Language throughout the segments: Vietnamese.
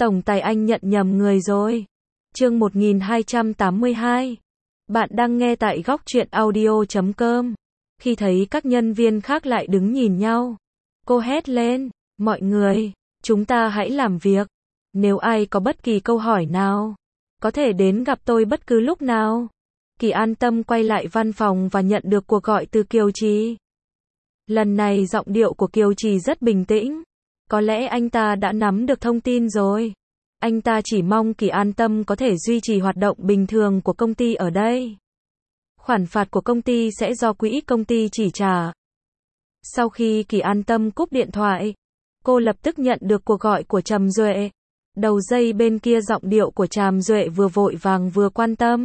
Tổng tài anh nhận nhầm người rồi. Chương 1282. Bạn đang nghe tại góc truyện audio.com. Khi thấy các nhân viên khác lại đứng nhìn nhau, cô hét lên, mọi người, chúng ta hãy làm việc. Nếu ai có bất kỳ câu hỏi nào, có thể đến gặp tôi bất cứ lúc nào. Kỳ an tâm quay lại văn phòng và nhận được cuộc gọi từ Kiều Trì. Lần này giọng điệu của Kiều Trì rất bình tĩnh. Có lẽ anh ta đã nắm được thông tin rồi. Anh ta chỉ mong Kỳ an tâm có thể duy trì hoạt động bình thường của công ty ở đây. Khoản phạt của công ty sẽ do quỹ công ty chỉ trả. Sau khi Kỳ an tâm cúp điện thoại, cô lập tức nhận được cuộc gọi của Trầm Duệ. Đầu dây bên kia giọng điệu của Trầm Duệ vừa vội vàng vừa quan tâm.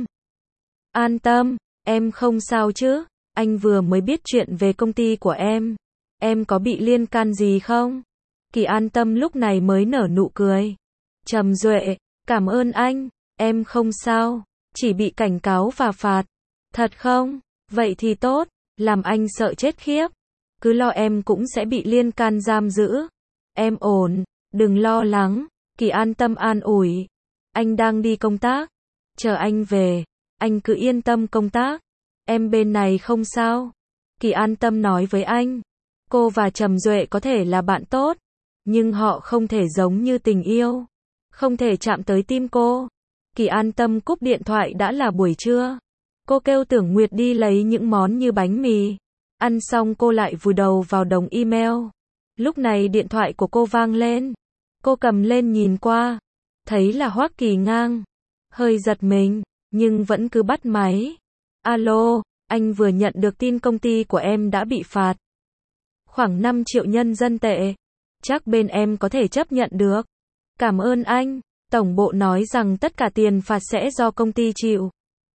An tâm, em không sao chứ? Anh vừa mới biết chuyện về công ty của em. Em có bị liên can gì không? Kỳ an tâm lúc này mới nở nụ cười. Trầm Duệ, cảm ơn anh, em không sao, chỉ bị cảnh cáo và phạt. Thật không? Vậy thì tốt, làm anh sợ chết khiếp. Cứ lo em cũng sẽ bị liên can giam giữ. Em ổn, đừng lo lắng. Kỳ an tâm an ủi. Anh đang đi công tác. Chờ anh về, anh cứ yên tâm công tác. Em bên này không sao. Kỳ an tâm nói với anh. Cô và Trầm Duệ có thể là bạn tốt, nhưng họ không thể giống như tình yêu. Không thể chạm tới tim cô. Kỳ an tâm cúp điện thoại đã là buổi trưa. Cô kêu Tưởng Nguyệt đi lấy những món như bánh mì. Ăn xong cô lại vùi đầu vào đống email. Lúc này điện thoại của cô vang lên. Cô cầm lên nhìn qua. Thấy là Hoắc Kỳ Ngang. Hơi giật mình, nhưng vẫn cứ bắt máy. Alo, anh vừa nhận được tin công ty của em đã bị phạt. Khoảng 5 triệu nhân dân tệ. Chắc bên em có thể chấp nhận được. Cảm ơn anh. Tổng bộ nói rằng tất cả tiền phạt sẽ do công ty chịu.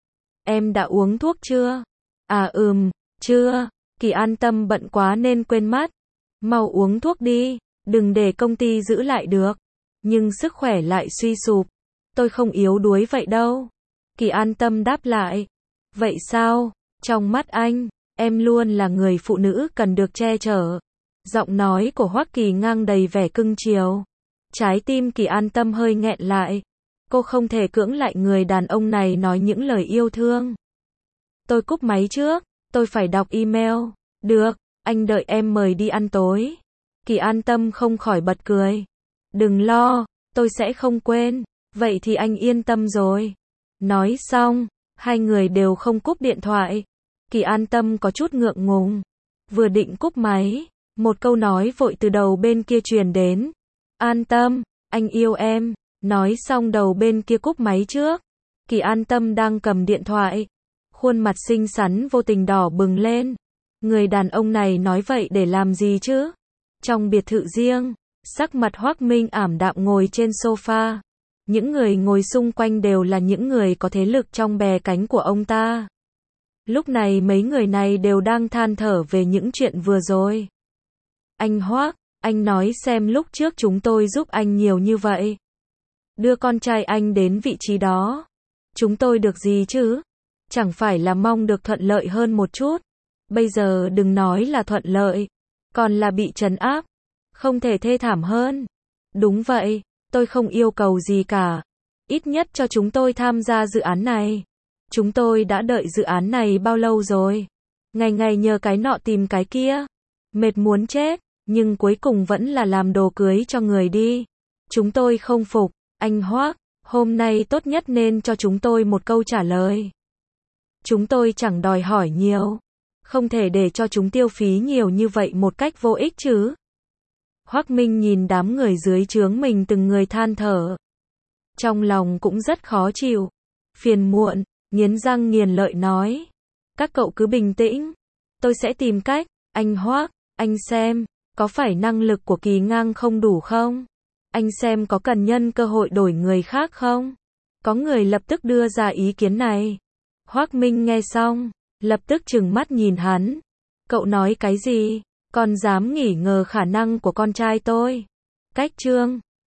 Em đã uống thuốc chưa? À chưa. Kỳ an tâm bận quá nên quên mất. Mau uống thuốc đi, đừng để công ty giữ lại được. Nhưng sức khỏe lại suy sụp. Tôi không yếu đuối vậy đâu. Kỳ an tâm đáp lại. Vậy sao? Trong mắt anh, em luôn là người phụ nữ cần được che chở. Giọng nói của Hoắc Kỳ Ngang đầy vẻ cưng chiều. Trái tim Kỳ an tâm hơi nghẹn lại. Cô không thể cưỡng lại người đàn ông này nói những lời yêu thương. Tôi cúp máy trước, tôi phải đọc email. Được, anh đợi em mời đi ăn tối. Kỳ an tâm không khỏi bật cười. Đừng lo, tôi sẽ không quên. Vậy thì anh yên tâm rồi. Nói xong, hai người đều không cúp điện thoại. Kỳ an tâm có chút ngượng ngùng. Vừa định cúp máy, một câu nói vội từ đầu bên kia truyền đến. An tâm, anh yêu em. Nói xong đầu bên kia cúp máy trước. Kỳ an tâm đang cầm điện thoại. Khuôn mặt xinh xắn vô tình đỏ bừng lên. Người đàn ông này nói vậy để làm gì chứ? Trong biệt thự riêng, sắc mặt Hoắc Minh ảm đạm ngồi trên sofa. Những người ngồi xung quanh đều là những người có thế lực trong bè cánh của ông ta. Lúc này mấy người này đều đang than thở về những chuyện vừa rồi. Anh Hoắc, anh nói xem lúc trước chúng tôi giúp anh nhiều như vậy. Đưa con trai anh đến vị trí đó. Chúng tôi được gì chứ? Chẳng phải là mong được thuận lợi hơn một chút. Bây giờ đừng nói là thuận lợi, còn là bị trấn áp. Không thể thê thảm hơn. Đúng vậy, tôi không yêu cầu gì cả. Ít nhất cho chúng tôi tham gia dự án này. Chúng tôi đã đợi dự án này bao lâu rồi. Ngày ngày nhờ cái nọ tìm cái kia. Mệt muốn chết, nhưng cuối cùng vẫn là làm đồ cưới cho người đi. Chúng tôi không phục. Anh Hoắc, hôm nay tốt nhất nên cho chúng tôi một câu trả lời. Chúng tôi chẳng đòi hỏi nhiều. Không thể để cho chúng tiêu phí nhiều như vậy một cách vô ích chứ. Hoắc Minh nhìn đám người dưới trướng mình từng người than thở. Trong lòng cũng rất khó chịu. Phiền muộn, nghiến răng nghiền lợi nói. Các cậu cứ bình tĩnh. Tôi sẽ tìm cách. Anh Hoắc, anh xem, có phải năng lực của Kỳ Ngang không đủ không? Anh xem có cần nhân cơ hội đổi người khác không? Có người lập tức đưa ra ý kiến này. Hoắc Minh nghe xong, lập tức trừng mắt nhìn hắn. Cậu nói cái gì? Còn dám nghỉ ngờ khả năng của con trai tôi? Cách Trương,